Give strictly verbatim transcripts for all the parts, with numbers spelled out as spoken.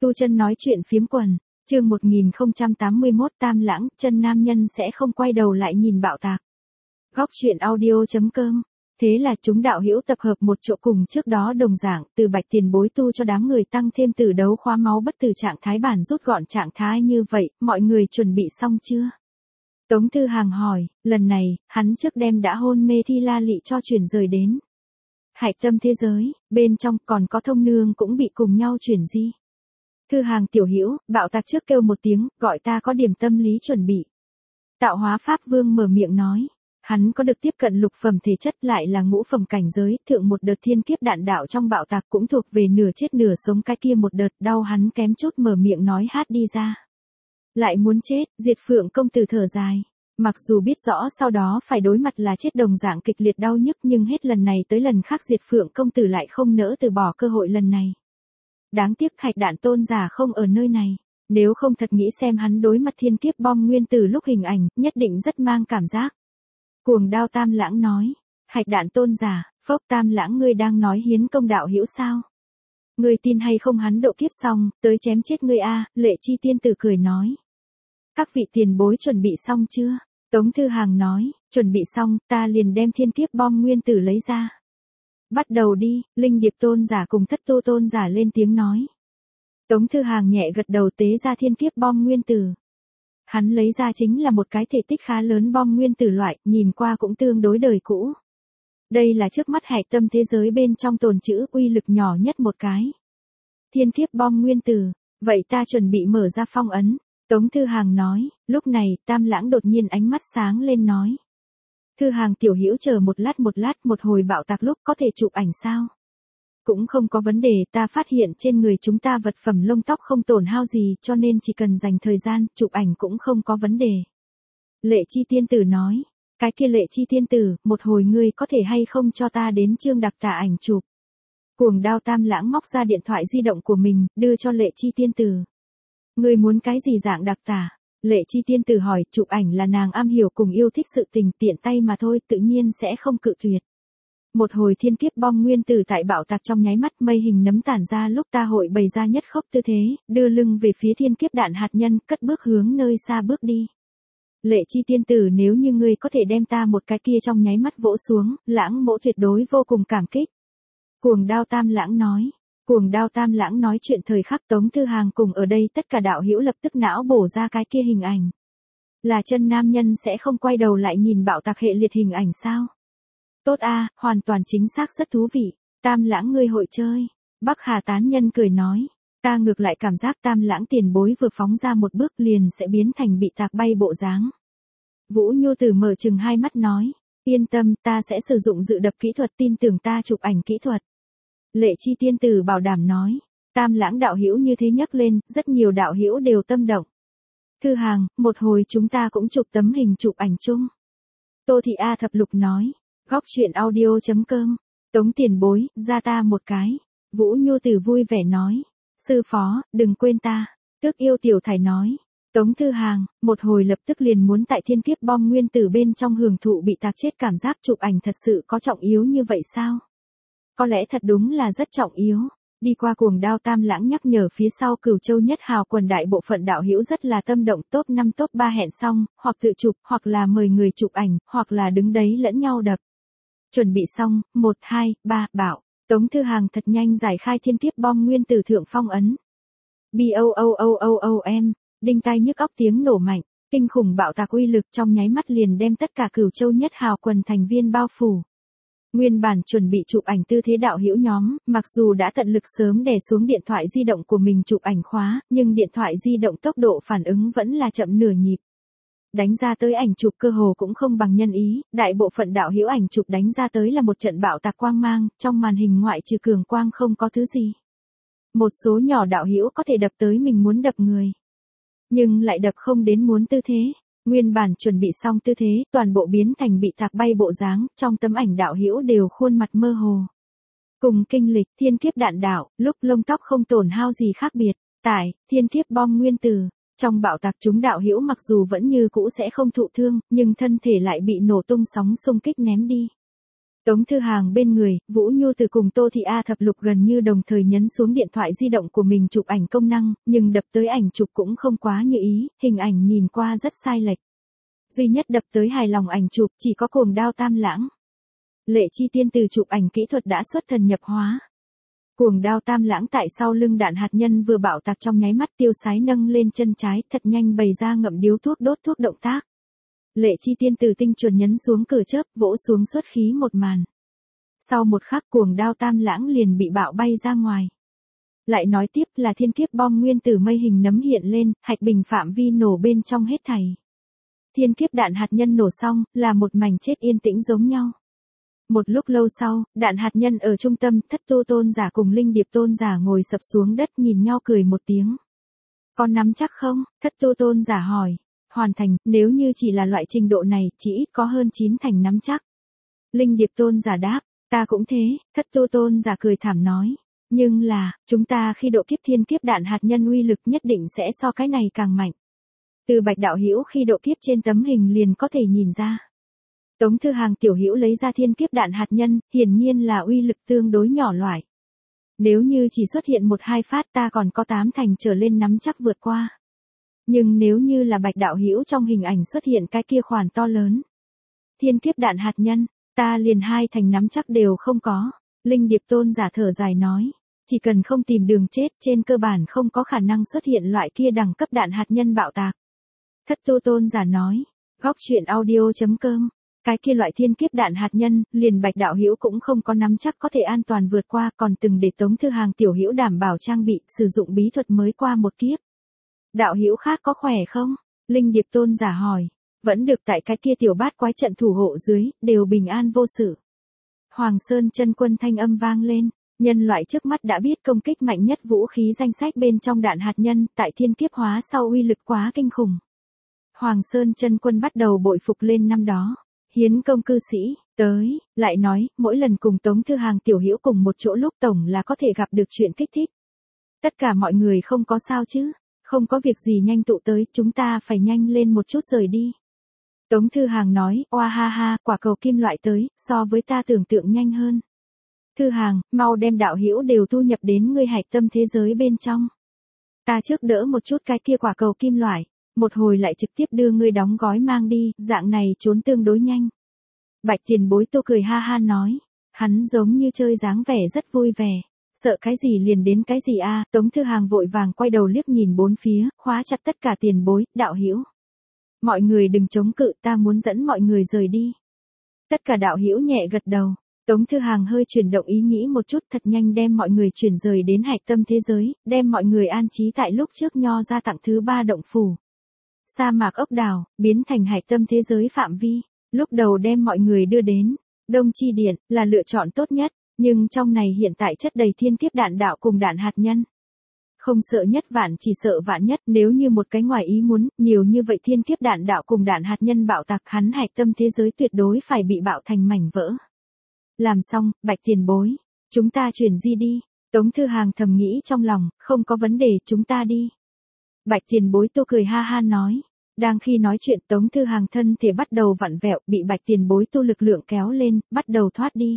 Tu Chân nói chuyện phiếm quần, chương một nghìn không trăm tám mươi mốt Tam Lãng, chân nam nhân sẽ không quay đầu lại nhìn bạo tạc. Góc truyện audio chấm com. Thế là chúng đạo hữu tập hợp một chỗ cùng trước đó đồng dạng, từ Bạch tiền bối tu cho đám người tăng thêm từ đấu khóa máu bất tử trạng thái bản rút gọn trạng thái như vậy, mọi người chuẩn bị xong chưa? Tống Thư Hàng hỏi, lần này, hắn trước đêm đã hôn mê Thi La Lị cho chuyển rời đến Hạch Tâm thế giới, bên trong còn có Thông Nương cũng bị cùng nhau chuyển di. Thư Hàng tiểu hữu, bạo tạc trước kêu một tiếng, gọi ta có điểm tâm lý chuẩn bị. Tạo Hóa Pháp Vương mở miệng nói, hắn có được tiếp cận lục phẩm thể chất lại là ngũ phẩm cảnh giới, thượng một đợt thiên kiếp đạn đạo trong bạo tạc cũng thuộc về nửa chết nửa sống cái kia một đợt, đau hắn kém chút mở miệng nói hát đi ra. Lại muốn chết, Diệt Phượng công tử thở dài. Mặc dù biết rõ sau đó phải đối mặt là chết đồng dạng kịch liệt đau nhức nhưng hết lần này tới lần khác Diệt Phượng công tử lại không nỡ từ bỏ cơ hội lần này. Đáng tiếc Thạch Đạn tôn giả không ở nơi này, nếu không thật nghĩ xem hắn đối mặt thiên kiếp bom nguyên tử lúc hình ảnh, nhất định rất mang cảm giác. Cuồng Đao Tam Lãng nói, Thạch Đạn tôn giả, phốc Tam Lãng ngươi đang nói hiến công đạo hữu sao? Ngươi tin hay không hắn độ kiếp xong, tới chém chết ngươi a, Lệ Chi tiên tử cười nói. Các vị tiền bối chuẩn bị xong chưa? Tống Thư Hàng nói, chuẩn bị xong, ta liền đem thiên kiếp bom nguyên tử lấy ra. Bắt đầu đi, Linh Điệp tôn giả cùng Thất Tu tôn giả lên tiếng nói. Tống Thư Hàng nhẹ gật đầu tế ra thiên kiếp bom nguyên tử. Hắn lấy ra chính là một cái thể tích khá lớn bom nguyên tử loại, nhìn qua cũng tương đối đời cũ. Đây là trước mắt Hạch Tâm thế giới bên trong tồn trữ uy lực nhỏ nhất một cái. Thiên kiếp bom nguyên tử, vậy ta chuẩn bị mở ra phong ấn. Tống Thư Hàng nói, lúc này, Tam Lãng đột nhiên ánh mắt sáng lên nói. Thư Hàng tiểu hữu chờ một lát một lát một hồi bạo tạc lúc có thể chụp ảnh sao? Cũng không có vấn đề, ta phát hiện trên người chúng ta vật phẩm lông tóc không tổn hao gì cho nên chỉ cần dành thời gian, chụp ảnh cũng không có vấn đề. Lệ Chi tiên tử nói, cái kia Lệ Chi tiên tử, một hồi ngươi có thể hay không cho ta đến chương đặc tả ảnh chụp. Cuồng Đao Tam Lãng móc ra điện thoại di động của mình, đưa cho Lệ Chi tiên tử. Ngươi muốn cái gì dạng đặc tả? Lệ Chi tiên tử hỏi, chụp ảnh là nàng am hiểu cùng yêu thích sự tình tiện tay mà thôi, tự nhiên sẽ không cự tuyệt. Một hồi thiên kiếp bom nguyên tử tại bạo tạc trong nháy mắt mây hình nấm tản ra lúc ta hội bày ra nhất khốc tư thế, đưa lưng về phía thiên kiếp đạn hạt nhân, cất bước hướng nơi xa bước đi. Lệ Chi tiên tử nếu như ngươi có thể đem ta một cái kia trong nháy mắt vỗ xuống, Lãng mỗ tuyệt đối vô cùng cảm kích. Cuồng Đao Tam Lãng nói. Cuồng Đao Tam Lãng nói chuyện thời khắc Tống Thư Hàng cùng ở đây tất cả đạo hữu lập tức não bổ ra cái kia hình ảnh. Là chân nam nhân sẽ không quay đầu lại nhìn bạo tạc hệ liệt hình ảnh sao? Tốt a, hoàn toàn chính xác rất thú vị. Tam Lãng ngươi hội chơi. Bắc Hà tán nhân cười nói. Ta ngược lại cảm giác Tam Lãng tiền bối vừa phóng ra một bước liền sẽ biến thành bị tạc bay bộ dáng. Vũ Nhu Tử mở chừng hai mắt nói. Yên tâm, ta sẽ sử dụng dự đập kỹ thuật, tin tưởng ta chụp ảnh kỹ thuật. Lệ Chi tiên tử bảo đảm nói, Tam Lãng đạo hữu như thế nhắc lên, rất nhiều đạo hữu đều tâm động. Thư Hàng, một hồi chúng ta cũng chụp tấm hình chụp ảnh chung. Tô Thị A Thập Lục nói, góc truyện audio chấm com, Tống tiền bối, ra ta một cái. Vũ Nhu Tử vui vẻ nói, sư phó, đừng quên ta. Tước Yêu Tiểu Thải nói, Tống Thư Hàng, một hồi lập tức liền muốn tại thiên kiếp bom nguyên tử bên trong hưởng thụ bị tạc chết cảm giác chụp ảnh thật sự có trọng yếu như vậy sao? Có lẽ thật đúng là rất trọng yếu. Đi qua Cuồng Đao Tam Lãng nhắc nhở phía sau Cửu Châu Nhất Hào quần đại bộ phận đạo hữu rất là tâm động, top năm top ba hẹn xong, hoặc tự chụp, hoặc là mời người chụp ảnh, hoặc là đứng đấy lẫn nhau đập. Chuẩn bị xong, một, hai, ba, bảo. Tống Thư Hàng thật nhanh giải khai thiên kiếp bom nguyên tử thượng phong ấn. Boom, đinh tai nhức óc tiếng nổ mạnh, kinh khủng bạo tạc uy lực trong nháy mắt liền đem tất cả Cửu Châu Nhất Hào quần thành viên bao phủ. Nguyên bản chuẩn bị chụp ảnh tư thế đạo hữu nhóm, mặc dù đã tận lực sớm đè xuống điện thoại di động của mình chụp ảnh khóa, nhưng điện thoại di động tốc độ phản ứng vẫn là chậm nửa nhịp. Đánh ra tới ảnh chụp cơ hồ cũng không bằng nhân ý, đại bộ phận đạo hữu ảnh chụp đánh ra tới là một trận bạo tạc quang mang, trong màn hình ngoại trừ cường quang không có thứ gì. Một số nhỏ đạo hữu có thể đập tới mình muốn đập người, nhưng lại đập không đến muốn tư thế. Nguyên bản chuẩn bị xong tư thế, toàn bộ biến thành bị tạc bay bộ dáng, trong tấm ảnh đạo hữu đều khuôn mặt mơ hồ. Cùng kinh lịch, thiên kiếp đạn đạo, lúc lông tóc không tổn hao gì khác biệt, tại, thiên kiếp bom nguyên tử, trong bạo tạc chúng đạo hữu mặc dù vẫn như cũ sẽ không thụ thương, nhưng thân thể lại bị nổ tung sóng xung kích ném đi. Tống Thư Hàng bên người, Vũ Nhu Từ cùng Tô Thị A Thập Lục gần như đồng thời nhấn xuống điện thoại di động của mình chụp ảnh công năng, nhưng đập tới ảnh chụp cũng không quá như ý, hình ảnh nhìn qua rất sai lệch. Duy nhất đập tới hài lòng ảnh chụp chỉ có Cuồng Đao Tam Lãng. Lệ Chi Tiên từ chụp ảnh kỹ thuật đã xuất thần nhập hóa. Cuồng Đao Tam Lãng tại sau lưng đạn hạt nhân vừa bạo tạc trong nháy mắt tiêu sái nâng lên chân trái thật nhanh bày ra ngậm điếu thuốc đốt thuốc động tác. Lệ Chi Tiên từ tinh chuẩn nhấn xuống cửa chớp vỗ xuống xuất khí một màn. Sau một khắc Cuồng Đao Tam Lãng liền bị bạo bay ra ngoài. Lại nói tiếp là thiên kiếp bom nguyên tử mây hình nấm hiện lên, hạch bình phạm vi nổ bên trong hết thảy. Thiên kiếp đạn hạt nhân nổ xong, là một mảnh chết yên tĩnh giống nhau. Một lúc lâu sau, đạn hạt nhân ở trung tâm, Thất Tu Tôn Giả cùng Linh Điệp Tôn Giả ngồi sập xuống đất nhìn nhau cười một tiếng. Con nắm chắc không? Thất Tu Tôn Giả hỏi. Hoàn thành, nếu như chỉ là loại trình độ này, chỉ ít có hơn chín thành nắm chắc. Linh Điệp Tôn Giả đáp, ta cũng thế, Thất Tu Tôn Giả cười thảm nói. Nhưng là, chúng ta khi độ kiếp thiên kiếp đạn hạt nhân uy lực nhất định sẽ so cái này càng mạnh. Từ Bạch đạo hữu khi độ kiếp trên tấm hình liền có thể nhìn ra. Tống Thư Hàng tiểu hữu lấy ra thiên kiếp đạn hạt nhân, hiển nhiên là uy lực tương đối nhỏ loại. Nếu như chỉ xuất hiện một hai phát ta còn có tám thành trở lên nắm chắc vượt qua. Nhưng nếu như là Bạch đạo hữu trong hình ảnh xuất hiện cái kia khoản to lớn. Thiên kiếp đạn hạt nhân, ta liền hai thành nắm chắc đều không có. Linh Điệp Tôn Giả thở dài nói, chỉ cần không tìm đường chết trên cơ bản không có khả năng xuất hiện loại kia đẳng cấp đạn hạt nhân bạo tạc. Thất Tu Tôn Giả nói, góc truyện audio chấm com, cái kia loại thiên kiếp đạn hạt nhân, liền Bạch đạo hữu cũng không có nắm chắc có thể an toàn vượt qua, còn từng để Tống Thư Hàng tiểu hữu đảm bảo trang bị, sử dụng bí thuật mới qua một kiếp. Đạo hữu khác có khỏe không? Linh Điệp Tôn Giả hỏi, vẫn được tại cái kia tiểu bát quái trận thủ hộ dưới, đều bình an vô sự. Hoàng Sơn Chân Quân thanh âm vang lên, nhân loại trước mắt đã biết công kích mạnh nhất vũ khí danh sách bên trong đạn hạt nhân, tại thiên kiếp hóa sau uy lực quá kinh khủng. Hoàng Sơn Chân Quân bắt đầu bội phục lên năm đó. Hiến công cư sĩ, tới, lại nói, mỗi lần cùng Tống Thư Hàng tiểu hữu cùng một chỗ lúc tổng là có thể gặp được chuyện kích thích. Tất cả mọi người không có sao chứ, không có việc gì nhanh tụ tới, chúng ta phải nhanh lên một chút rời đi. Tống Thư Hàng nói, oa ha ha, quả cầu kim loại tới, so với ta tưởng tượng nhanh hơn. Thư Hàng, mau đem đạo hữu đều thu nhập đến ngươi hạch tâm thế giới bên trong. Ta trước đỡ một chút cái kia quả cầu kim loại. Một hồi lại trực tiếp đưa ngươi đóng gói mang đi, dạng này trốn tương đối nhanh. Bạch Tiền Bối Tô cười ha ha nói, hắn giống như chơi dáng vẻ rất vui vẻ, sợ cái gì liền đến cái gì a. Tống Thư Hàng vội vàng quay đầu liếc nhìn bốn phía, khóa chặt tất cả tiền bối, đạo hữu. Mọi người đừng chống cự, ta muốn dẫn mọi người rời đi. Tất cả đạo hữu nhẹ gật đầu. Tống Thư Hàng hơi chuyển động ý nghĩ một chút thật nhanh đem mọi người chuyển rời đến hạch tâm thế giới, đem mọi người an trí tại lúc trước nho ra tặng thứ ba động phủ. Sa mạc ốc đảo, biến thành hạch tâm thế giới phạm vi, lúc đầu đem mọi người đưa đến, Đông Chi Điện, là lựa chọn tốt nhất, nhưng trong này hiện tại chất đầy thiên kiếp đạn đạo cùng đạn hạt nhân. Không sợ nhất vạn chỉ sợ vạn nhất, nếu như một cái ngoài ý muốn, nhiều như vậy thiên kiếp đạn đạo cùng đạn hạt nhân bạo tạc hắn hạch tâm thế giới tuyệt đối phải bị bạo thành mảnh vỡ. Làm xong, Bạch Tiền Bối, chúng ta chuyển di đi, Tống Thư Hàng thầm nghĩ trong lòng, không có vấn đề, chúng ta đi. Bạch Tiền Bối Tô cười ha ha nói. Đang khi nói chuyện Tống Thư Hàng thân thể bắt đầu vặn vẹo, bị Bạch Tiền Bối Tu lực lượng kéo lên, bắt đầu thoát đi.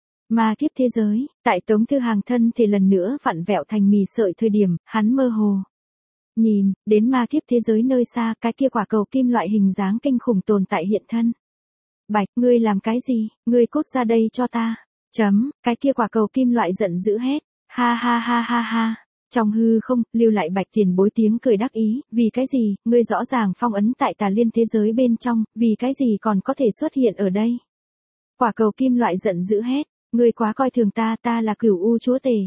Ma kiếp thế giới, tại Tống Thư Hàng thân thể lần nữa vặn vẹo thành mì sợi thời điểm, hắn mơ hồ. Nhìn, đến ma kiếp thế giới nơi xa, cái kia quả cầu kim loại hình dáng kinh khủng tồn tại hiện thân. Bạch, ngươi làm cái gì, ngươi cút ra đây cho ta. Chấm, cái kia quả cầu kim loại giận dữ hết. Ha ha ha ha ha. Trong hư không, lưu lại Bạch Tiền Bối tiếng cười đắc ý, vì cái gì, ngươi rõ ràng phong ấn tại tà liên thế giới bên trong, vì cái gì còn có thể xuất hiện ở đây. Quả cầu kim loại giận dữ hết, ngươi quá coi thường ta, ta là Cửu U chúa tể.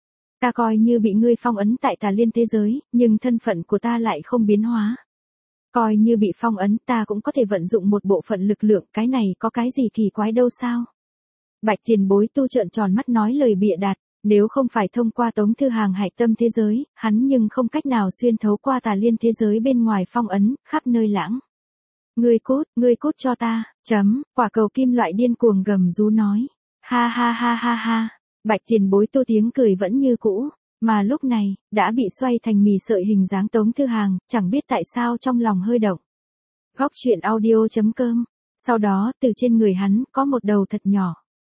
Ta coi như bị ngươi phong ấn tại tà liên thế giới, nhưng thân phận của ta lại không biến hóa. Coi như bị phong ấn ta cũng có thể vận dụng một bộ phận lực lượng, cái này có cái gì kỳ quái đâu sao. Bạch Tiền Bối Tu trợn tròn mắt nói lời bịa đặt. Nếu không phải thông qua Tống Thư Hàng hạch tâm thế giới, hắn nhưng không cách nào xuyên thấu qua tà liên thế giới bên ngoài phong ấn, khắp nơi lãng. Ngươi cút, ngươi cút cho ta, chấm, quả cầu kim loại điên cuồng gầm rú nói. Ha ha ha ha ha, Bạch Tiền Bối Tu tiếng cười vẫn như cũ, mà lúc này, đã bị xoay thành mì sợi hình dáng Tống Thư Hàng, chẳng biết tại sao trong lòng hơi động. Góc truyện audio chấm com, sau đó từ trên người hắn có một đầu thật nhỏ.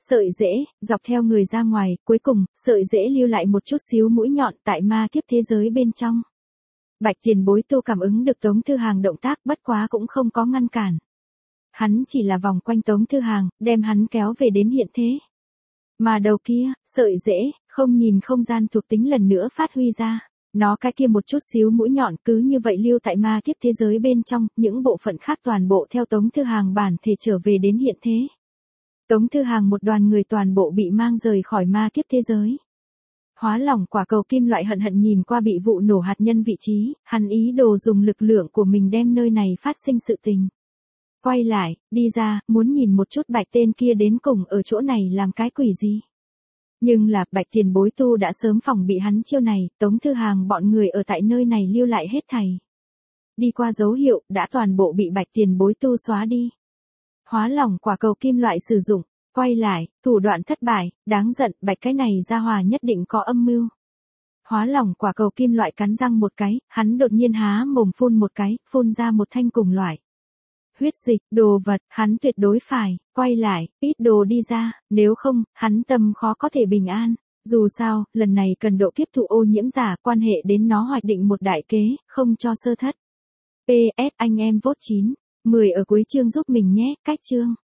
Sợi rễ, dọc theo người ra ngoài, cuối cùng, sợi rễ lưu lại một chút xíu mũi nhọn tại ma kiếp thế giới bên trong. Bạch Tiền Bối Tu cảm ứng được Tống Thư Hàng động tác, bất quá cũng không có ngăn cản. Hắn chỉ là vòng quanh Tống Thư Hàng, đem hắn kéo về đến hiện thế. Mà đầu kia, sợi rễ, không nhìn không gian thuộc tính lần nữa phát huy ra. Nó cái kia một chút xíu mũi nhọn cứ như vậy lưu tại ma kiếp thế giới bên trong, những bộ phận khác toàn bộ theo Tống Thư Hàng bản thể trở về đến hiện thế. Tống Thư Hàng một đoàn người toàn bộ bị mang rời khỏi ma kiếp thế giới. Hóa lỏng quả cầu kim loại hận hận nhìn qua bị vụ nổ hạt nhân vị trí, hắn ý đồ dùng lực lượng của mình đem nơi này phát sinh sự tình. Quay lại, đi ra, muốn nhìn một chút Bạch tên kia đến cùng ở chỗ này làm cái quỷ gì. Nhưng là, Bạch Tiền Bối Tu đã sớm phòng bị hắn chiêu này, Tống Thư Hàng bọn người ở tại nơi này lưu lại hết thảy. Đi qua dấu hiệu, đã toàn bộ bị Bạch Tiền Bối Tu xóa đi. Hóa lỏng quả cầu kim loại sử dụng, quay lại, thủ đoạn thất bại, đáng giận, Bạch cái này ra hòa nhất định có âm mưu. Hóa lỏng quả cầu kim loại cắn răng một cái, hắn đột nhiên há mồm phun một cái, phun ra một thanh cùng loại. Huyết dịch, đồ vật, hắn tuyệt đối phải, quay lại, ít đồ đi ra, nếu không, hắn tâm khó có thể bình an. Dù sao, lần này cần độ kiếp thụ ô nhiễm giả quan hệ đến nó hoạch định một đại kế, không cho sơ thất. pê ét anh em vote chín, mười ở cuối chương giúp mình nhé, cách chương.